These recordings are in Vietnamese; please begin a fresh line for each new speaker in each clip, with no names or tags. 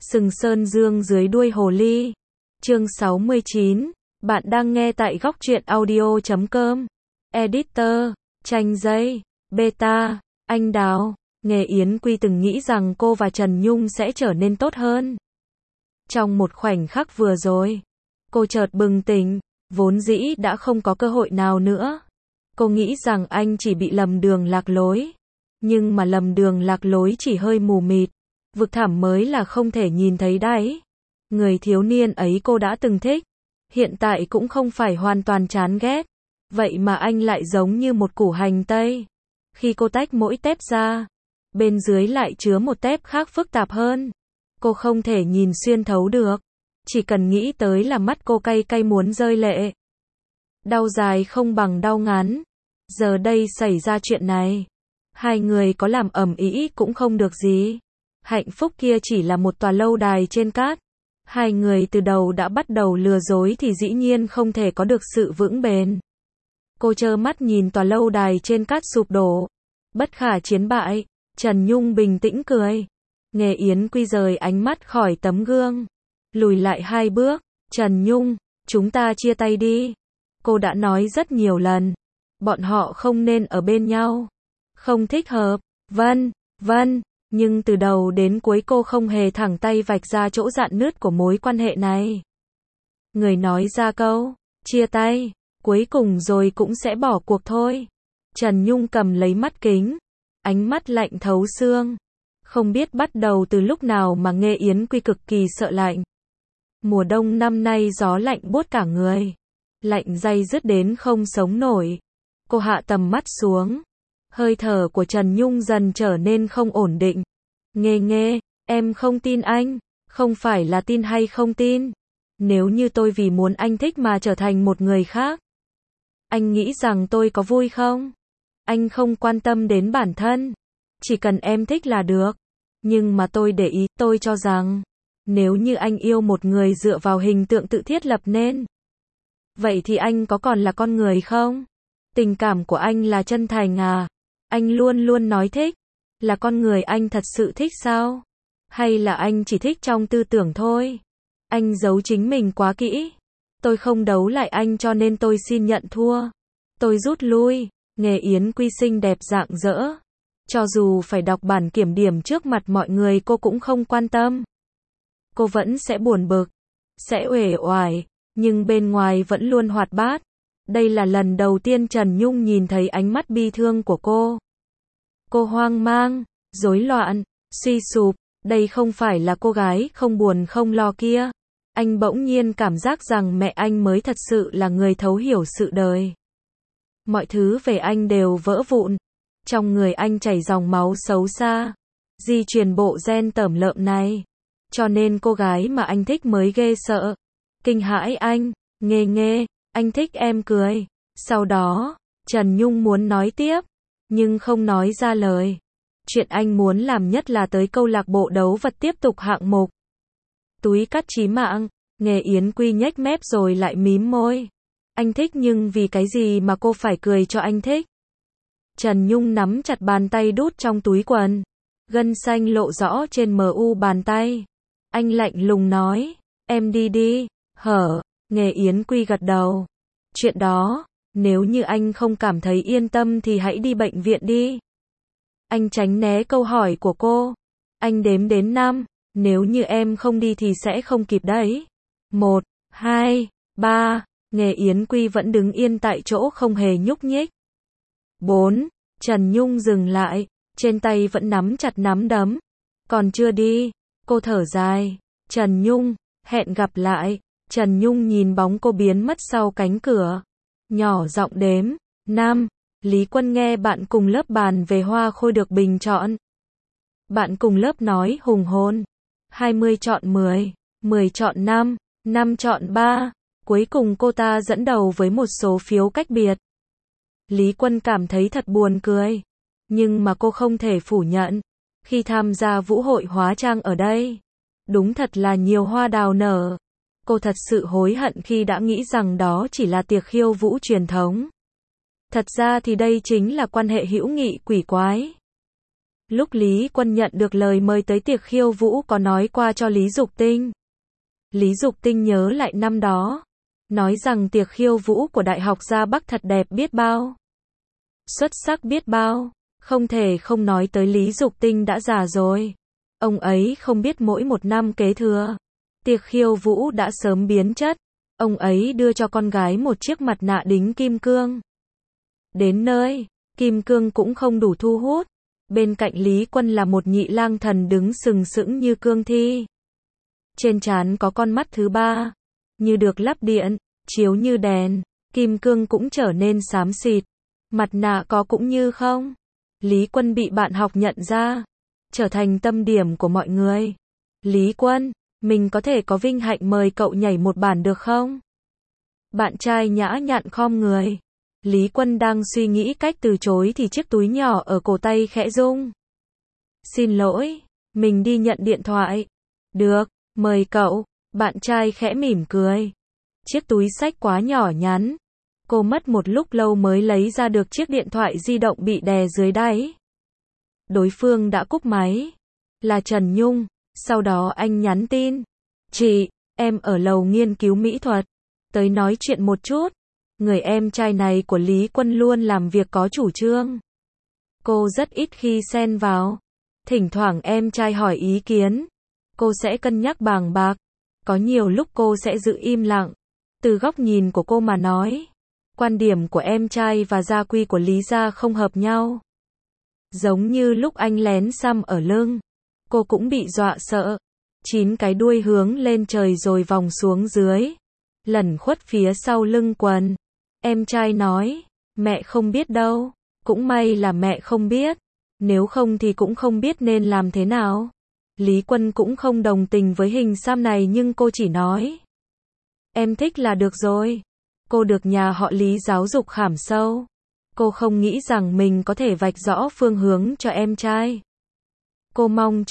Sừng sơn dương dưới đuôi hồ ly. Chương 69. Bạn đang nghe tại góc truyện audio.com. Editor, Chanh dây, Beta, Anh Đào. Nghe Yến Quy từng nghĩ rằng cô và Trần Nhung sẽ trở nên tốt hơn. Trong một khoảnh khắc vừa rồi, cô chợt bừng tỉnh, vốn dĩ đã không có cơ hội nào nữa. Cô nghĩ rằng anh chỉ bị lầm đường lạc lối. Nhưng mà lầm đường lạc lối chỉ hơi mù mịt. Vực thẳm mới là không thể nhìn thấy đáy. Người thiếu niên ấy cô đã từng thích. Hiện tại cũng không phải hoàn toàn chán ghét. Vậy mà anh lại giống như một củ hành tây. Khi cô tách mỗi tép ra, bên dưới lại chứa một tép khác phức tạp hơn. Cô không thể nhìn xuyên thấu được. Chỉ cần nghĩ tới là mắt cô cay cay muốn rơi lệ. Đau dài không bằng đau ngắn. Giờ đây xảy ra chuyện này. Hai người có làm ầm ĩ cũng không được gì. Hạnh phúc kia chỉ là một tòa lâu đài trên cát. Hai người từ đầu đã bắt đầu lừa dối thì dĩ nhiên không thể có được sự vững bền. Cô trơ mắt nhìn tòa lâu đài trên cát sụp đổ. Bất khả chiến bại. Trần Nhung bình tĩnh cười. Nghe Yến Quy rời ánh mắt khỏi tấm gương. Lùi lại 2 bước. Trần Nhung, chúng ta chia tay đi. Cô đã nói rất nhiều lần. Bọn họ không nên ở bên nhau. Không thích hợp. Vâng. Nhưng từ đầu đến cuối cô không hề thẳng tay vạch ra chỗ rạn nứt của mối quan hệ này. Người nói ra câu chia tay, cuối cùng rồi cũng sẽ bỏ cuộc thôi. Trần Nhung cầm lấy mắt kính, ánh mắt lạnh thấu xương. Không biết bắt đầu từ lúc nào mà Nghe Yến Quy cực kỳ sợ lạnh. Mùa đông năm nay gió lạnh buốt cả người. Lạnh day dứt đến không sống nổi. Cô hạ tầm mắt xuống. Hơi thở của Trần Nhung dần trở nên không ổn định. Nghe, em không tin anh. Không phải là tin hay không tin. Nếu như tôi vì muốn anh thích mà trở thành một người khác, anh nghĩ rằng tôi có vui không? Anh không quan tâm đến bản thân. Chỉ cần em thích là được. Nhưng mà tôi để ý, tôi cho rằng, nếu như anh yêu một người dựa vào hình tượng tự thiết lập nên, vậy thì anh có còn là con người không? Tình cảm của anh là chân thành à? Anh luôn luôn nói thích. Là con người anh thật sự thích sao? Hay là anh chỉ thích trong tư tưởng thôi? Anh giấu chính mình quá kỹ. Tôi không đấu lại anh cho nên tôi xin nhận thua. Tôi rút lui. Nghe Yến Quy xinh đẹp rạng rỡ. Cho dù phải đọc bản kiểm điểm trước mặt mọi người cô cũng không quan tâm. Cô vẫn sẽ buồn bực, sẽ uể oải, nhưng bên ngoài vẫn luôn hoạt bát. Đây là lần đầu tiên Trần Nhung nhìn thấy ánh mắt bi thương của cô. Cô hoang mang, rối loạn, suy sụp. Đây không phải là cô gái không buồn không lo kia. Anh bỗng nhiên cảm giác rằng mẹ anh mới thật sự là người thấu hiểu sự đời. Mọi thứ về anh đều vỡ vụn. Trong người anh chảy dòng máu xấu xa. Di truyền bộ gen tởm lợm này. Cho nên cô gái mà anh thích mới ghê sợ. Kinh hãi anh. Nghe, anh thích em cười. Sau đó, Trần Nhung muốn nói tiếp, nhưng không nói ra lời. Chuyện anh muốn làm nhất là tới câu lạc bộ đấu vật tiếp tục hạng mục. Túi cắt chí mạng. Nghe Yến Quy nhếch mép rồi lại mím môi. Anh thích nhưng vì cái gì mà cô phải cười cho anh thích? Trần Nhung nắm chặt bàn tay đút trong túi quần. Gân xanh lộ rõ trên mu bàn tay. Anh lạnh lùng nói. Em đi. Hở. Nghe Yến Quy gật đầu. Chuyện đó, nếu như anh không cảm thấy yên tâm thì hãy đi bệnh viện đi. Anh tránh né câu hỏi của cô. Anh đếm đến 5. Nếu như em không đi thì sẽ không kịp đấy. 1, 2, 3. Nghe Yến Quy vẫn đứng yên tại chỗ không hề nhúc nhích. 4. Trần Nhung dừng lại. Trên tay vẫn nắm chặt nắm đấm. Còn chưa đi. Cô thở dài. Trần Nhung, hẹn gặp lại. Trần Nhung nhìn bóng cô biến mất sau cánh cửa. Nhỏ giọng đếm. 5. Lý Quân nghe bạn cùng lớp bàn về hoa khôi được bình chọn. Bạn cùng lớp nói hùng hồn. 20 chọn 10, 10 chọn 5, 5 chọn 3. Cuối cùng cô ta dẫn đầu với một số phiếu cách biệt. Lý Quân cảm thấy thật buồn cười. Nhưng mà cô không thể phủ nhận. Khi tham gia vũ hội hóa trang ở đây, đúng thật là nhiều hoa đào nở. Cô thật sự hối hận khi đã nghĩ rằng đó chỉ là tiệc khiêu vũ truyền thống. Thật ra thì đây chính là quan hệ hữu nghị quỷ quái. Lúc Lý Quân nhận được lời mời tới tiệc khiêu vũ có nói qua cho Lý Dục Tinh. Lý Dục Tinh nhớ lại năm đó, nói rằng tiệc khiêu vũ của Đại học Gia Bắc thật đẹp biết bao, xuất sắc biết bao, không thể không nói tới Lý Dục Tinh đã già rồi. Ông ấy không biết mỗi một năm kế thừa, tiệc khiêu vũ đã sớm biến chất, ông ấy đưa cho con gái một chiếc mặt nạ đính kim cương. Đến nơi, kim cương cũng không đủ thu hút, bên cạnh Lý Quân là một nhị lang thần đứng sừng sững như cương thi. Trên trán có con mắt thứ ba, như được lắp điện, chiếu như đèn, kim cương cũng trở nên xám xịt, mặt nạ có cũng như không. Lý Quân bị bạn học nhận ra, trở thành tâm điểm của mọi người. Lý Quân, mình có thể có vinh hạnh mời cậu nhảy một bản được không? Bạn trai nhã nhặn khom người. Lý Quân đang suy nghĩ cách từ chối thì chiếc túi nhỏ ở cổ tay khẽ rung. Xin lỗi, mình đi nhận điện thoại. Được, mời cậu. Bạn trai khẽ mỉm cười. Chiếc túi xách quá nhỏ nhắn. Cô mất một lúc lâu mới lấy ra được chiếc điện thoại di động bị đè dưới đáy. Đối phương đã cúp máy. Là Trần Nhung. Sau đó anh nhắn tin. Chị, em ở lầu nghiên cứu mỹ thuật. Tới nói chuyện một chút. Người em trai này của Lý Quân luôn làm việc có chủ trương. Cô rất ít khi xen vào. Thỉnh thoảng em trai hỏi ý kiến. Cô sẽ cân nhắc bàng bạc. Có nhiều lúc cô sẽ giữ im lặng. Từ góc nhìn của cô mà nói, quan điểm của em trai và gia quy của Lý gia không hợp nhau. Giống như lúc anh lén xăm ở lưng, cô cũng bị dọa sợ. 9 cái đuôi hướng lên trời rồi vòng xuống dưới, lẩn khuất phía sau lưng quần. Em trai nói, mẹ không biết đâu, cũng may là mẹ không biết, nếu không thì cũng không biết nên làm thế nào. Lý Quân cũng không đồng tình với hình xăm này nhưng cô chỉ nói, em thích là được rồi. Cô được nhà họ Lý giáo dục khảm sâu. Cô không nghĩ rằng mình có thể vạch rõ phương hướng cho em trai. Cô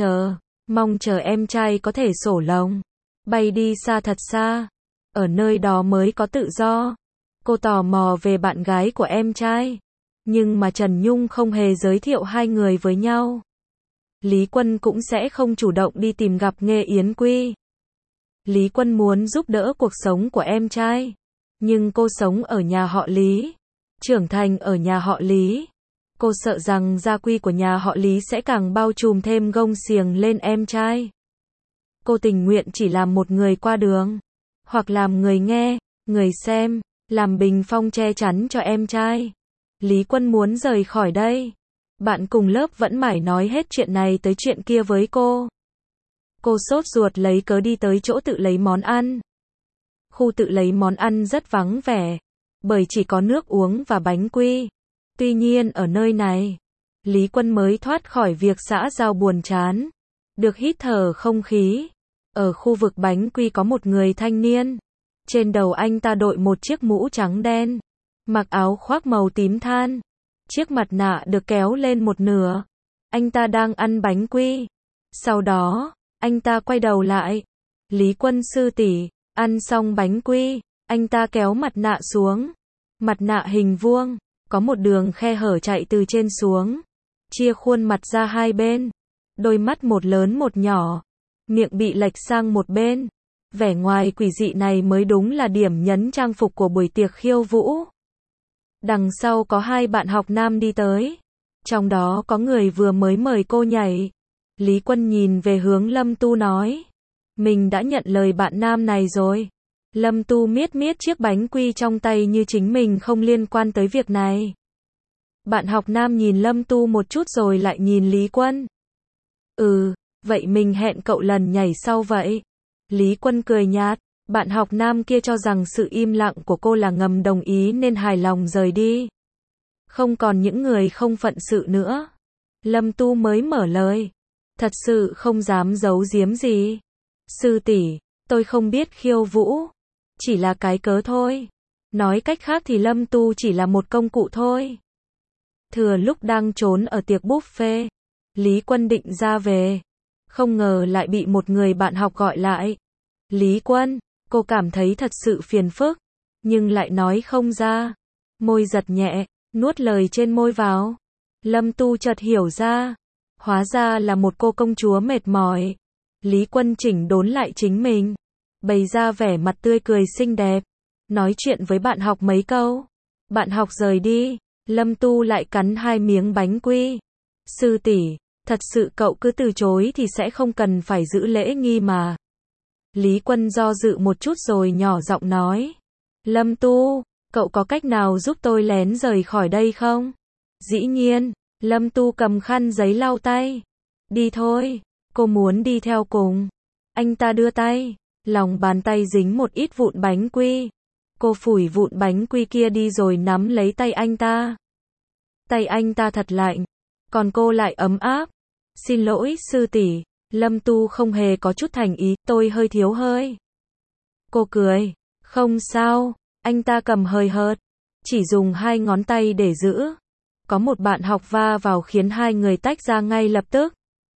mong chờ em trai có thể sổ lồng, bay đi xa thật xa. Ở nơi đó mới có tự do. Cô tò mò về bạn gái của em trai. Nhưng mà Trần Nhung không hề giới thiệu hai người với nhau. Lý Quân cũng sẽ không chủ động đi tìm gặp Nghê Yến Quy. Lý Quân muốn giúp đỡ cuộc sống của em trai. Nhưng cô sống ở nhà họ Lý, trưởng thành ở nhà họ Lý. Cô sợ rằng gia quy của nhà họ Lý sẽ càng bao trùm thêm gông xiềng lên em trai. Cô tình nguyện chỉ làm một người qua đường, hoặc làm người nghe, người xem, làm bình phong che chắn cho em trai. Lý Quân muốn rời khỏi đây. Bạn cùng lớp vẫn mải nói hết chuyện này tới chuyện kia với cô. Cô sốt ruột lấy cớ đi tới chỗ tự lấy món ăn. Khu tự lấy món ăn rất vắng vẻ, bởi chỉ có nước uống và bánh quy. Tuy nhiên ở nơi này, Lý Quân mới thoát khỏi việc xã giao buồn chán, được hít thở không khí. Ở khu vực bánh quy có một người thanh niên. Trên đầu anh ta đội một chiếc mũ trắng đen, mặc áo khoác màu tím than. Chiếc mặt nạ được kéo lên một nửa. Anh ta đang ăn bánh quy. Sau đó, anh ta quay đầu lại. Lý Quân sư tỷ, ăn xong bánh quy, anh ta kéo mặt nạ xuống. Mặt nạ hình vuông, có một đường khe hở chạy từ trên xuống, chia khuôn mặt ra hai bên. Đôi mắt một lớn một nhỏ, miệng bị lệch sang một bên. Vẻ ngoài quỷ dị này mới đúng là điểm nhấn trang phục của buổi tiệc khiêu vũ. Đằng sau có hai bạn học nam đi tới. Trong đó có người vừa mới mời cô nhảy. Lý Quân nhìn về hướng Lâm Tu nói, mình đã nhận lời bạn nam này rồi. Lâm Tu miết miết chiếc bánh quy trong tay như chính mình không liên quan tới việc này. Bạn học nam nhìn Lâm Tu một chút rồi lại nhìn Lý Quân. Vậy mình hẹn cậu lần nhảy sau vậy. Lý Quân cười nhạt. Bạn học nam kia cho rằng sự im lặng của cô là ngầm đồng ý nên hài lòng rời đi. Không còn những người không phận sự nữa. Lâm Tu mới mở lời. Thật sự không dám giấu giếm gì. Sư tỷ, tôi không biết khiêu vũ. Chỉ là cái cớ thôi. Nói cách khác thì Lâm Tu chỉ là một công cụ thôi. Thừa lúc đang trốn ở tiệc buffet, Lý Quân định ra về. Không ngờ lại bị một người bạn học gọi lại. Lý Quân, cô cảm thấy thật sự phiền phức, nhưng lại nói không ra. Môi giật nhẹ, nuốt lời trên môi vào. Lâm Tu chợt hiểu ra. Hóa ra là một cô công chúa mệt mỏi. Lý Quân chỉnh đốn lại chính mình, bày ra vẻ mặt tươi cười xinh đẹp, nói chuyện với bạn học mấy câu. Bạn học rời đi, Lâm Tu lại cắn 2 miếng bánh quy. Sư tỷ, thật sự cậu cứ từ chối thì sẽ không cần phải giữ lễ nghi mà. Lý Quân do dự một chút rồi nhỏ giọng nói. Lâm Tu, cậu có cách nào giúp tôi lén rời khỏi đây không? Dĩ nhiên, Lâm Tu cầm khăn giấy lau tay. Đi thôi, cô muốn đi theo cùng. Anh ta đưa tay, lòng bàn tay dính một ít vụn bánh quy. Cô phủi vụn bánh quy kia đi rồi nắm lấy tay anh ta. Tay anh ta thật lạnh, còn cô lại ấm áp. Xin lỗi sư tỷ, Lâm Tu không hề có chút thành ý, tôi hơi thiếu hơi. Cô cười, không sao, anh ta cầm hơi hợt, chỉ dùng 2 ngón tay để giữ. Có một bạn học va vào khiến 2 người tách ra ngay lập tức.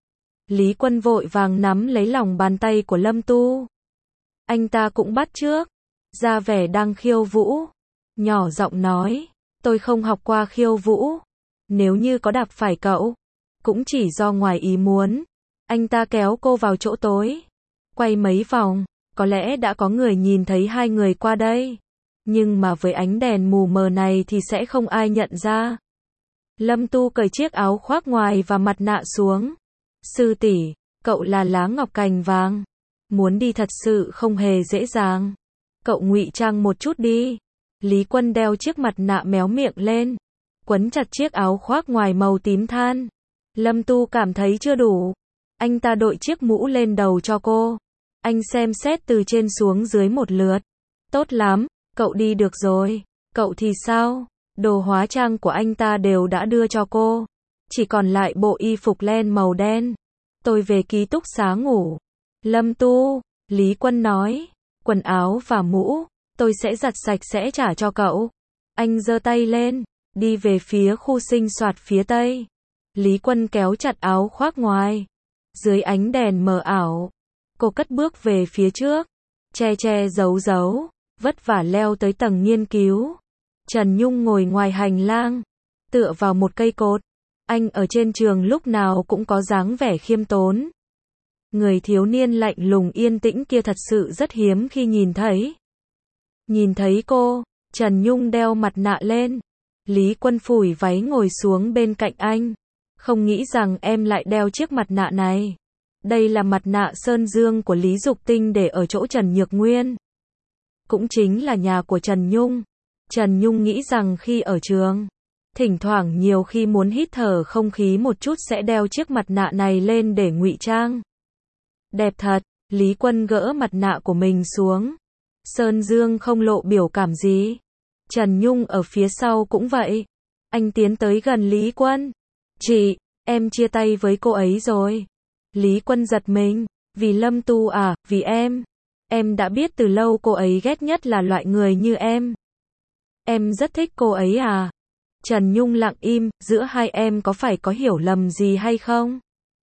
Lý Quân vội vàng nắm lấy lòng bàn tay của Lâm Tu. Anh ta cũng bắt chước, ra vẻ đang khiêu vũ. Nhỏ giọng nói, tôi không học qua khiêu vũ. Nếu như có đạp phải cậu, cũng chỉ do ngoài ý muốn. Anh ta kéo cô vào chỗ tối, quay mấy vòng, có lẽ đã có người nhìn thấy 2 người qua đây. Nhưng mà với ánh đèn mù mờ này thì sẽ không ai nhận ra. Lâm Tu cởi chiếc áo khoác ngoài và mặt nạ xuống. Sư tỷ, cậu là lá ngọc cành vàng. Muốn đi thật sự không hề dễ dàng. Cậu ngụy trang một chút đi. Lý Quân đeo chiếc mặt nạ méo miệng lên, quấn chặt chiếc áo khoác ngoài màu tím than. Lâm Tu cảm thấy chưa đủ. Anh ta đội chiếc mũ lên đầu cho cô. Anh xem xét từ trên xuống dưới một lượt. Tốt lắm, cậu đi được rồi. Cậu thì sao? Đồ hóa trang của anh ta đều đã đưa cho cô. Chỉ còn lại bộ y phục len màu đen. Tôi về ký túc xá ngủ. Lâm Tu, Lý Quân nói. Quần áo và mũ, tôi sẽ giặt sạch sẽ trả cho cậu. Anh giơ tay lên, đi về phía khu sinh hoạt phía tây. Lý Quân kéo chặt áo khoác ngoài. Dưới ánh đèn mờ ảo, cô cất bước về phía trước. Che giấu giấu, vất vả leo tới tầng nghiên cứu. Trần Nhung ngồi ngoài hành lang, tựa vào một cây cột. Anh ở trên trường lúc nào cũng có dáng vẻ khiêm tốn. Người thiếu niên lạnh lùng yên tĩnh kia thật sự rất hiếm khi nhìn thấy. Nhìn thấy cô, Trần Nhung đeo mặt nạ lên. Lý Quân phủi váy ngồi xuống bên cạnh anh. Không nghĩ rằng em lại đeo chiếc mặt nạ này. Đây là mặt nạ Sơn Dương của Lý Dục Tinh để ở chỗ Trần Nhược Nguyên. Cũng chính là nhà của Trần Nhung. Trần Nhung nghĩ rằng khi ở trường, thỉnh thoảng nhiều khi muốn hít thở không khí một chút sẽ đeo chiếc mặt nạ này lên để ngụy trang. Đẹp thật, Lý Quân gỡ mặt nạ của mình xuống. Sơn Dương không lộ biểu cảm gì. Trần Nhung ở phía sau cũng vậy. Anh tiến tới gần Lý Quân. Chị, em chia tay với cô ấy rồi. Lý Quân giật mình. Vì Lâm Tu à, vì em. Em đã biết từ lâu cô ấy ghét nhất là loại người như em. Em rất thích cô ấy à. Trần Nhung lặng im, giữa hai em có phải có hiểu lầm gì hay không?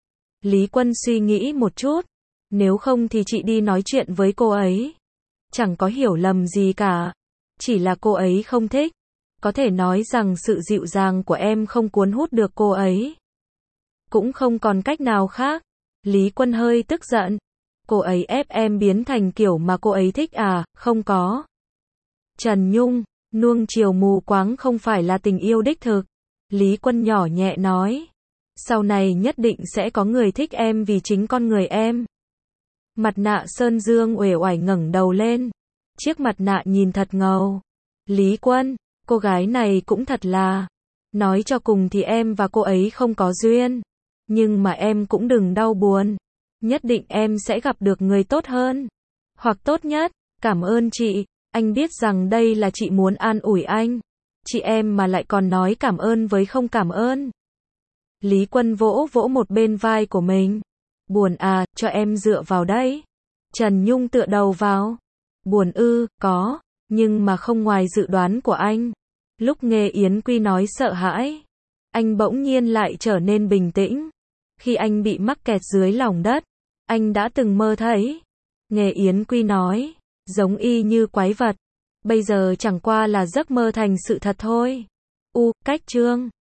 Lý Quân suy nghĩ một chút. Nếu không thì chị đi nói chuyện với cô ấy. Chẳng có hiểu lầm gì cả. Chỉ là cô ấy không thích. Có thể nói rằng sự dịu dàng của em không cuốn hút được cô ấy. Cũng không còn cách nào khác. Lý Quân hơi tức giận. Cô ấy ép em biến thành kiểu mà cô ấy thích à, không có. Trần Nhung, nuông chiều mù quáng không phải là tình yêu đích thực. Lý Quân nhỏ nhẹ nói. Sau này nhất định sẽ có người thích em vì chính con người em. Mặt nạ Sơn Dương uể oải ngẩng đầu lên. Chiếc mặt nạ nhìn thật ngầu. Lý Quân, cô gái này cũng thật là. Nói cho cùng thì em và cô ấy không có duyên. Nhưng mà em cũng đừng đau buồn. Nhất định em sẽ gặp được người tốt hơn. Hoặc tốt nhất, cảm ơn chị. Anh biết rằng đây là chị muốn an ủi anh. Chị em mà lại còn nói cảm ơn với không cảm ơn. Lý Quân vỗ vỗ một bên vai của mình. Buồn à, cho em dựa vào đây. Trần Nhung tựa đầu vào. Buồn ư, có, nhưng mà không ngoài dự đoán của anh. Lúc nghe Yến Quy nói sợ hãi, anh bỗng nhiên lại trở nên bình tĩnh. Khi anh bị mắc kẹt dưới lòng đất, anh đã từng mơ thấy. Nghe Yến Quy nói, giống y như quái vật. Bây giờ chẳng qua là giấc mơ thành sự thật thôi. Cách chương